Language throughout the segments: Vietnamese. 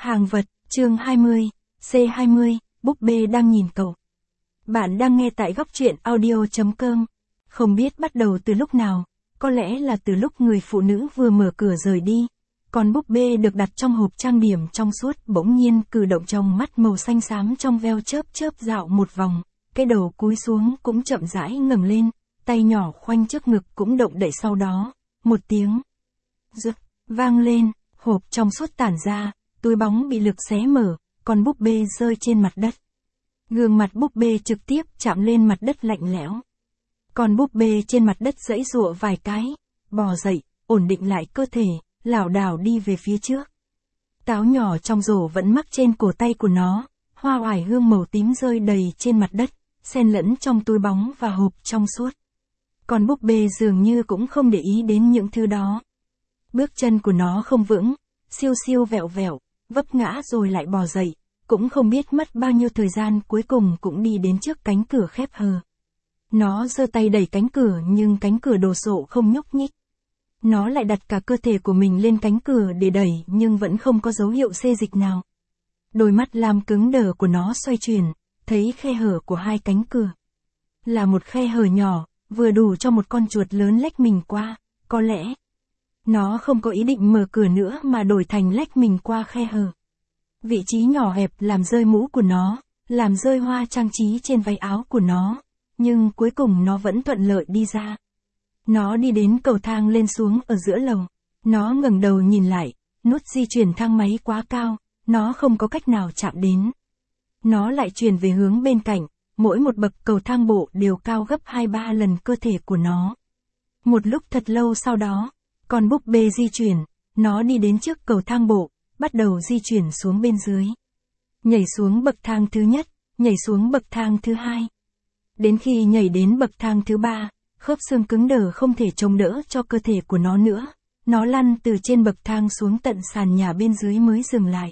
Hàng vật, chương 20, C20, búp bê đang nhìn cậu. Bạn đang nghe tại góc truyện audio.com. Không biết bắt đầu từ lúc nào, có lẽ là từ lúc người phụ nữ vừa mở cửa rời đi. Còn búp bê được đặt trong hộp trang điểm trong suốt bỗng nhiên cử động trong mắt màu xanh xám trong veo chớp chớp dạo một vòng, cái đầu cúi xuống cũng chậm rãi ngẩng lên, tay nhỏ khoanh trước ngực cũng động đậy, sau đó, một tiếng rực vang lên, hộp trong suốt tản ra, túi bóng bị lực xé mở, con búp bê rơi trên mặt đất. Gương mặt búp bê trực tiếp chạm lên mặt đất lạnh lẽo. Con búp bê trên mặt đất giãy giụa vài cái, bò dậy, ổn định lại cơ thể, lảo đảo đi về phía trước. Táo nhỏ trong rổ vẫn mắc trên cổ tay của nó, hoa oải hương màu tím rơi đầy trên mặt đất, xen lẫn trong túi bóng và hộp trong suốt. Con búp bê dường như cũng không để ý đến những thứ đó. Bước chân của nó không vững, siêu siêu vẹo vẹo, vấp ngã rồi lại bò dậy, cũng không biết mất bao nhiêu thời gian, cuối cùng cũng đi đến trước cánh cửa khép hờ. Nó giơ tay đẩy cánh cửa nhưng cánh cửa đồ sộ không nhúc nhích. Nó lại đặt cả cơ thể của mình lên cánh cửa để đẩy nhưng vẫn không có dấu hiệu xê dịch nào. Đôi mắt lam cứng đờ của nó xoay chuyển, thấy khe hở của hai cánh cửa. Là một khe hở nhỏ, vừa đủ cho một con chuột lớn lách mình qua, có lẽ. Nó không có ý định mở cửa nữa mà đổi thành lách mình qua khe hở. Vị trí nhỏ hẹp làm rơi mũ của nó, làm rơi hoa trang trí trên váy áo của nó, nhưng cuối cùng nó vẫn thuận lợi đi ra. Nó đi đến cầu thang lên xuống ở giữa lầu. Nó ngẩng đầu nhìn lại, nút di chuyển thang máy quá cao, nó không có cách nào chạm đến. Nó lại chuyển về hướng bên cạnh, mỗi một bậc cầu thang bộ đều cao gấp 2-3 lần cơ thể của nó. Một lúc thật lâu sau đó, con búp bê di chuyển, nó đi đến trước cầu thang bộ, bắt đầu di chuyển xuống bên dưới. Nhảy xuống bậc thang thứ nhất, nhảy xuống bậc thang thứ hai. Đến khi nhảy đến bậc thang thứ ba, khớp xương cứng đờ không thể chống đỡ cho cơ thể của nó nữa. Nó lăn từ trên bậc thang xuống tận sàn nhà bên dưới mới dừng lại.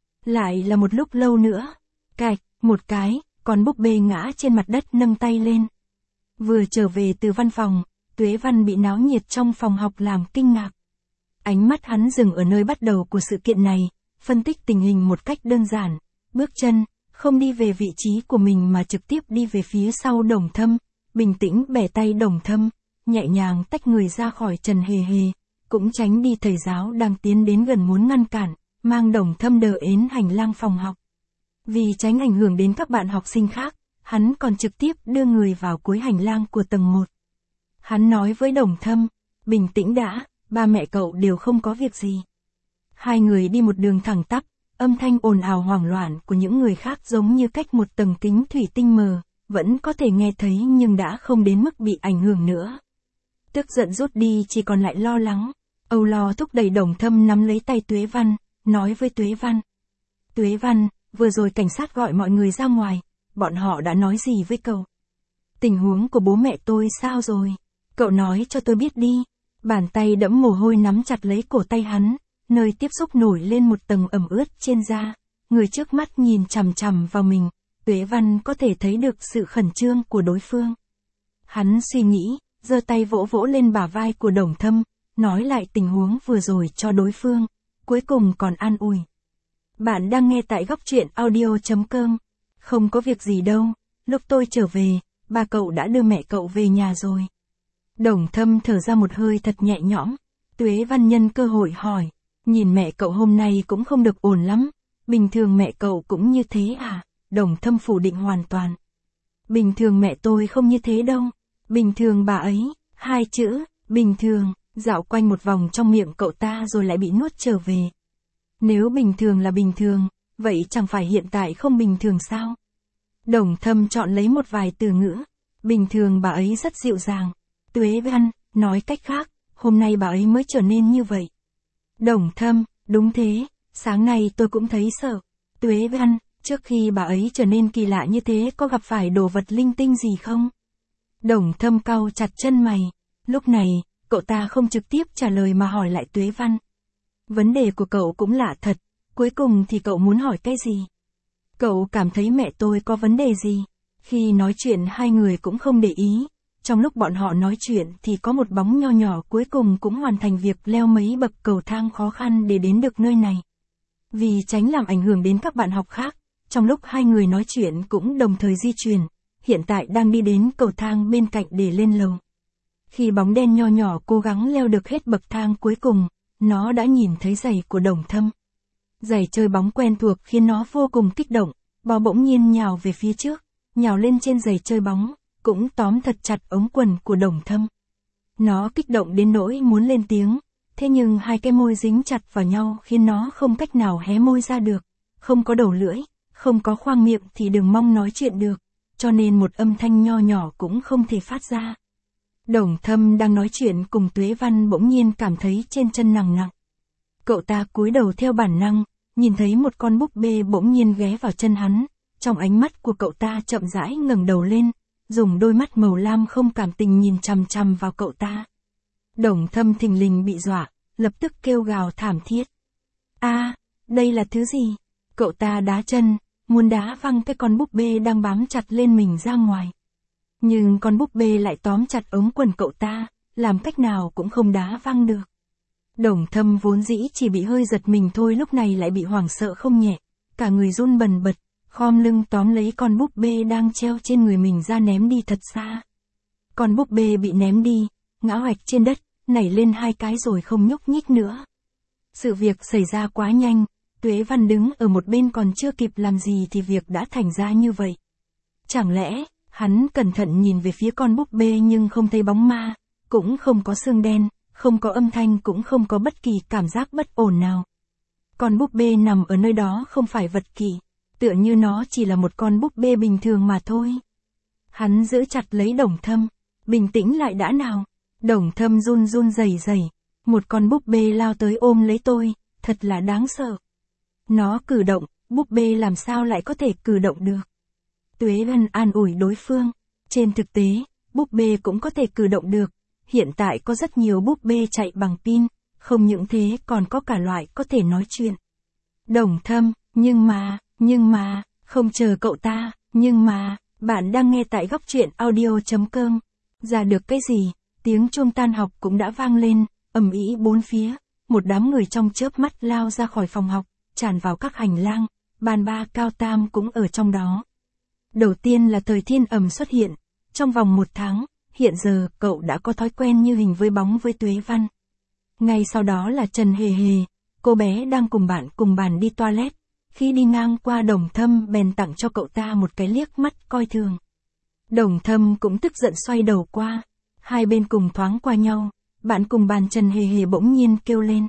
Lại là một lúc lâu nữa. Cạch, một cái, con búp bê ngã trên mặt đất nâng tay lên. Vừa trở về từ văn phòng, Tuế Văn bị náo nhiệt trong phòng học làm kinh ngạc. Ánh mắt hắn dừng ở nơi bắt đầu của sự kiện này, phân tích tình hình một cách đơn giản. Bước chân, không đi về vị trí của mình mà trực tiếp đi về phía sau Đồng Thâm, bình tĩnh bẻ tay Đồng Thâm, nhẹ nhàng tách người ra khỏi Trần Hề Hề, cũng tránh đi thầy giáo đang tiến đến gần muốn ngăn cản, mang Đồng Thâm đờ đến hành lang phòng học. Vì tránh ảnh hưởng đến các bạn học sinh khác, hắn còn trực tiếp đưa người vào cuối hành lang của tầng 1. Hắn nói với Đồng Thâm, bình tĩnh đã, ba mẹ cậu đều không có việc gì. Hai người đi một đường thẳng tắp, âm thanh ồn ào hoảng loạn của những người khác giống như cách một tầng kính thủy tinh mờ, vẫn có thể nghe thấy nhưng đã không đến mức bị ảnh hưởng nữa. Tức giận rút đi, chỉ còn lại lo lắng. Âu lo thúc đẩy Đồng Thâm nắm lấy tay Tuế Văn, nói với Tuế Văn. Tuế Văn, vừa rồi cảnh sát gọi mọi người ra ngoài, bọn họ đã nói gì với cậu? Tình huống của bố mẹ tôi sao rồi? Cậu nói cho tôi biết đi. Bàn tay đẫm mồ hôi nắm chặt lấy cổ tay hắn, nơi tiếp xúc nổi lên một tầng ẩm ướt trên da. Người trước mắt nhìn chằm chằm vào mình, Tuế Văn có thể thấy được sự khẩn trương của đối phương. Hắn suy nghĩ, giơ tay vỗ vỗ lên bả vai của Đồng Thâm, nói lại tình huống vừa rồi cho đối phương, cuối cùng còn an ủi. Bạn đang nghe tại góc truyện audio.com. Không có việc gì đâu, lúc tôi trở về, ba cậu đã đưa mẹ cậu về nhà rồi. Đồng Thâm thở ra một hơi thật nhẹ nhõm. Tuế Văn nhân cơ hội hỏi, nhìn mẹ cậu hôm nay cũng không được ổn lắm, bình thường mẹ cậu cũng như thế à? Đồng Thâm phủ định hoàn toàn. Bình thường mẹ tôi không như thế đâu, bình thường bà ấy, hai chữ, bình thường, dạo quanh một vòng trong miệng cậu ta rồi lại bị nuốt trở về. Nếu bình thường là bình thường, vậy chẳng phải hiện tại không bình thường sao? Đồng Thâm chọn lấy một vài từ ngữ, bình thường bà ấy rất dịu dàng. Tuế Văn, nói cách khác, hôm nay bà ấy mới trở nên như vậy. Đồng Thâm, đúng thế, sáng nay tôi cũng thấy sợ. Tuế Văn, trước khi bà ấy trở nên kỳ lạ như thế có gặp phải đồ vật linh tinh gì không? Đồng Thâm cau chặt chân mày. Lúc này, cậu ta không trực tiếp trả lời mà hỏi lại Tuế Văn. Vấn đề của cậu cũng lạ thật, cuối cùng thì cậu muốn hỏi cái gì? Cậu cảm thấy mẹ tôi có vấn đề gì? Khi nói chuyện hai người cũng không để ý. Trong lúc bọn họ nói chuyện thì có một bóng nho nhỏ cuối cùng cũng hoàn thành việc leo mấy bậc cầu thang khó khăn để đến được nơi này. Vì tránh làm ảnh hưởng đến các bạn học khác, trong lúc hai người nói chuyện cũng đồng thời di chuyển, hiện tại đang đi đến cầu thang bên cạnh để lên lầu. Khi bóng đen nho nhỏ cố gắng leo được hết bậc thang cuối cùng, nó đã nhìn thấy giày của Đồng Thâm. Giày chơi bóng quen thuộc khiến nó vô cùng kích động, bò bỗng nhiên nhào về phía trước, nhào lên trên giày chơi bóng, cũng tóm thật chặt ống quần của Đồng Thâm. Nó kích động đến nỗi muốn lên tiếng, thế nhưng hai cái môi dính chặt vào nhau khiến nó không cách nào hé môi ra được, không có đầu lưỡi, không có khoang miệng thì đừng mong nói chuyện được, cho nên một âm thanh nho nhỏ cũng không thể phát ra. Đồng Thâm đang nói chuyện cùng Tuế Văn bỗng nhiên cảm thấy trên chân nặng nặng. Cậu ta cúi đầu theo bản năng, nhìn thấy một con búp bê bỗng nhiên ghé vào chân hắn, trong ánh mắt của cậu ta chậm rãi ngẩng đầu lên, dùng đôi mắt màu lam không cảm tình nhìn chằm chằm vào cậu ta. Đồng Thâm thình lình bị dọa, lập tức kêu gào thảm thiết. Đây là thứ gì? Cậu ta đá chân, muốn đá văng cái con búp bê đang bám chặt lên mình ra ngoài. Nhưng con búp bê lại tóm chặt ống quần cậu ta, làm cách nào cũng không đá văng được. Đồng Thâm vốn dĩ chỉ bị hơi giật mình thôi lúc này lại bị hoảng sợ không nhẹ, cả người run bần bật, khom lưng tóm lấy con búp bê đang treo trên người mình ra ném đi thật xa. Con búp bê bị ném đi, ngã hoạch trên đất, nảy lên hai cái rồi không nhúc nhích nữa. Sự việc xảy ra quá nhanh, Tuế Văn đứng ở một bên còn chưa kịp làm gì thì việc đã thành ra như vậy. Chẳng lẽ, hắn cẩn thận nhìn về phía con búp bê nhưng không thấy bóng ma, cũng không có xương đen, không có âm thanh cũng không có bất kỳ cảm giác bất ổn nào. Con búp bê nằm ở nơi đó không phải vật kỳ, tựa như nó chỉ là một con búp bê bình thường mà thôi. Hắn giữ chặt lấy Đồng Thâm, bình tĩnh lại đã nào. Đồng Thâm run run rẩy rẩy, một con búp bê lao tới ôm lấy tôi, thật là đáng sợ. Nó cử động, búp bê làm sao lại có thể cử động được. Tuế Văn an ủi đối phương, trên thực tế, búp bê cũng có thể cử động được, hiện tại có rất nhiều búp bê chạy bằng pin, không những thế còn có cả loại có thể nói chuyện. Đồng Thâm, nhưng mà, không chờ cậu ta, nhưng mà, bạn đang nghe tại góc truyện audio.com. Ra được cái gì, tiếng chuông tan học cũng đã vang lên, ầm ĩ bốn phía, một đám người trong chớp mắt lao ra khỏi phòng học, tràn vào các hành lang, bàn ba Cao Tam cũng ở trong đó. Đầu tiên là Thời Thiên Ẩm xuất hiện, trong vòng 1 tháng, hiện giờ cậu đã có thói quen như hình với bóng với Tuế Văn. Ngay sau đó là Trần Hề Hề, cô bé đang cùng bàn đi toilet, khi đi ngang qua Đồng Thâm bèn tặng cho cậu ta một cái liếc mắt coi thường. Đồng Thâm cũng tức giận xoay đầu qua, hai bên cùng thoáng qua nhau, bạn cùng bàn Trần Hề Hề bỗng nhiên kêu lên.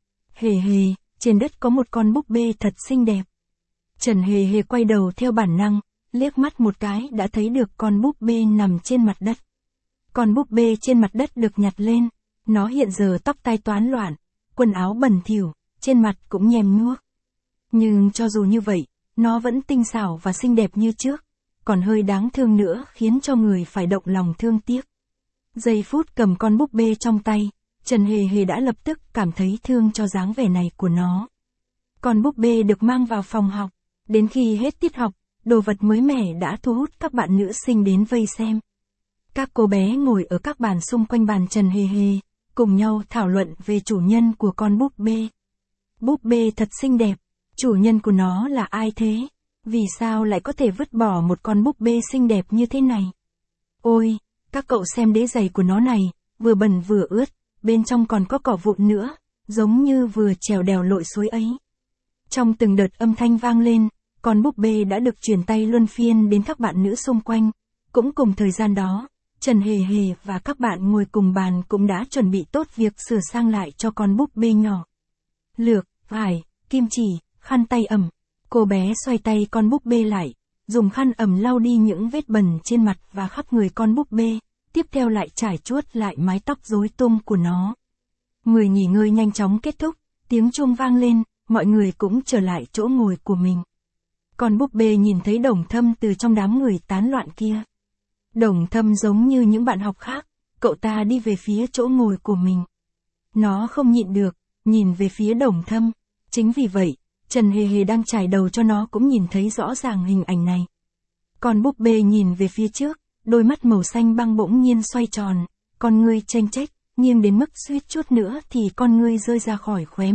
Hề Hề, trên đất có một con búp bê thật xinh đẹp. Trần Hề Hề quay đầu theo bản năng, liếc mắt một cái đã thấy được con búp bê nằm trên mặt đất. Con búp bê trên mặt đất được nhặt lên, nó hiện giờ tóc tai toán loạn, quần áo bẩn thỉu, trên mặt cũng nhem nhuốc. Nhưng cho dù như vậy, nó vẫn tinh xảo và xinh đẹp như trước, còn hơi đáng thương nữa khiến cho người phải động lòng thương tiếc. Giây phút cầm con búp bê trong tay, Trần Hề Hề đã lập tức cảm thấy thương cho dáng vẻ này của nó. Con búp bê được mang vào phòng học, đến khi hết tiết học, đồ vật mới mẻ đã thu hút các bạn nữ sinh đến vây xem. Các cô bé ngồi ở các bàn xung quanh bàn Trần Hề Hề, cùng nhau thảo luận về chủ nhân của con búp bê. Búp bê thật xinh đẹp, chủ nhân của nó là ai thế? Vì sao lại có thể vứt bỏ một con búp bê xinh đẹp như thế này? Ôi, các cậu xem đế giày của nó này, vừa bẩn vừa ướt, bên trong còn có cỏ vụn nữa, giống như vừa trèo đèo lội suối ấy. Trong từng đợt âm thanh vang lên, con búp bê đã được chuyển tay luân phiên đến các bạn nữ xung quanh. Cũng cùng thời gian đó, Trần Hề Hề và các bạn ngồi cùng bàn cũng đã chuẩn bị tốt việc sửa sang lại cho con búp bê nhỏ. Lược, vải, kim chỉ, khăn tay ẩm. Cô bé xoay tay con búp bê lại, dùng khăn ẩm lau đi những vết bẩn trên mặt và khắp người con búp bê, tiếp theo lại trải chuốt lại mái tóc rối tung của nó. Người nghỉ ngơi nhanh chóng kết thúc, tiếng chuông vang lên, mọi người cũng trở lại chỗ ngồi của mình. Con búp bê nhìn thấy Đồng Thâm từ trong đám người tán loạn kia. Đồng Thâm giống như những bạn học khác, cậu ta đi về phía chỗ ngồi của mình. Nó không nhịn được, nhìn về phía Đồng Thâm. Chính vì vậy, Trần Hề Hề đang trải đầu cho nó cũng nhìn thấy rõ ràng hình ảnh này. Con búp bê nhìn về phía trước, đôi mắt màu xanh băng bỗng nhiên xoay tròn, con ngươi chênh chếch, nghiêng đến mức suýt chút nữa thì con ngươi rơi ra khỏi khóe mắt,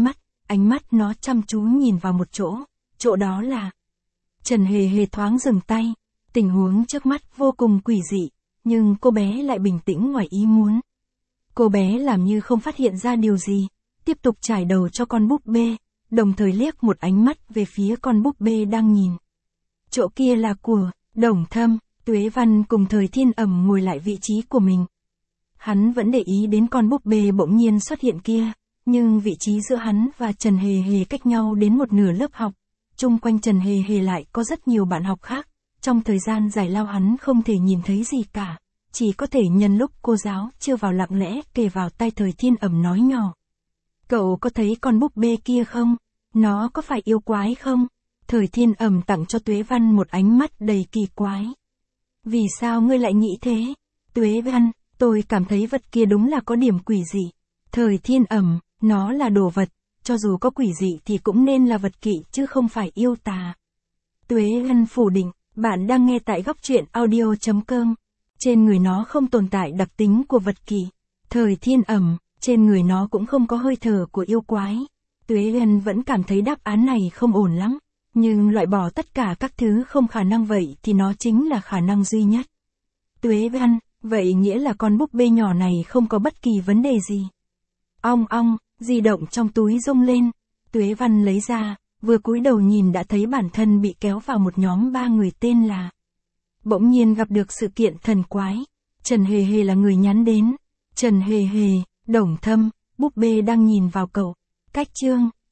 ánh mắt nó chăm chú nhìn vào một chỗ, chỗ đó là... Trần Hề Hề thoáng dừng tay, tình huống trước mắt vô cùng quỷ dị, nhưng cô bé lại bình tĩnh ngoài ý muốn. Cô bé làm như không phát hiện ra điều gì, tiếp tục trải đầu cho con búp bê, đồng thời liếc một ánh mắt về phía con búp bê đang nhìn. Chỗ kia là của Đồng Thâm. Tuế Văn cùng Thời Thiên Ẩm ngồi lại vị trí của mình. Hắn vẫn để ý đến con búp bê bỗng nhiên xuất hiện kia, nhưng vị trí giữa hắn và Trần Hề Hề cách nhau đến một nửa lớp học. Chung quanh Trần Hề Hề lại có rất nhiều bạn học khác, trong thời gian giải lao hắn không thể nhìn thấy gì cả, chỉ có thể nhân lúc cô giáo chưa vào lặng lẽ kề vào tai Thời Thiên Ẩm nói nhỏ. Cậu có thấy con búp bê kia không? Nó có phải yêu quái không? Thời Thiên Ẩm tặng cho Tuế Văn một ánh mắt đầy kỳ quái. Vì sao ngươi lại nghĩ thế? Tuế Văn, tôi cảm thấy vật kia đúng là có điểm quỷ dị. Thời Thiên Ẩm, nó là đồ vật, cho dù có quỷ dị thì cũng nên là vật kỵ chứ không phải yêu tà. Tuế Văn phủ định, bạn đang nghe tại góc truyện audio.com. Trên người nó không tồn tại đặc tính của vật kỵ. Thời Thiên Ẩm, trên người nó cũng không có hơi thở của yêu quái. Tuế Văn vẫn cảm thấy đáp án này không ổn lắm. Nhưng loại bỏ tất cả các thứ không khả năng vậy thì nó chính là khả năng duy nhất. Tuế Văn, vậy nghĩa là con búp bê nhỏ này không có bất kỳ vấn đề gì. Ong ong, di động trong túi rung lên. Tuế Văn lấy ra, vừa cúi đầu nhìn đã thấy bản thân bị kéo vào một nhóm 3 người tên là. Bỗng nhiên gặp được sự kiện thần quái. Trần Hề Hề là người nhắn đến. Trần Hề Hề, Đồng Thâm, búp bê đang nhìn vào cậu. Cách chương.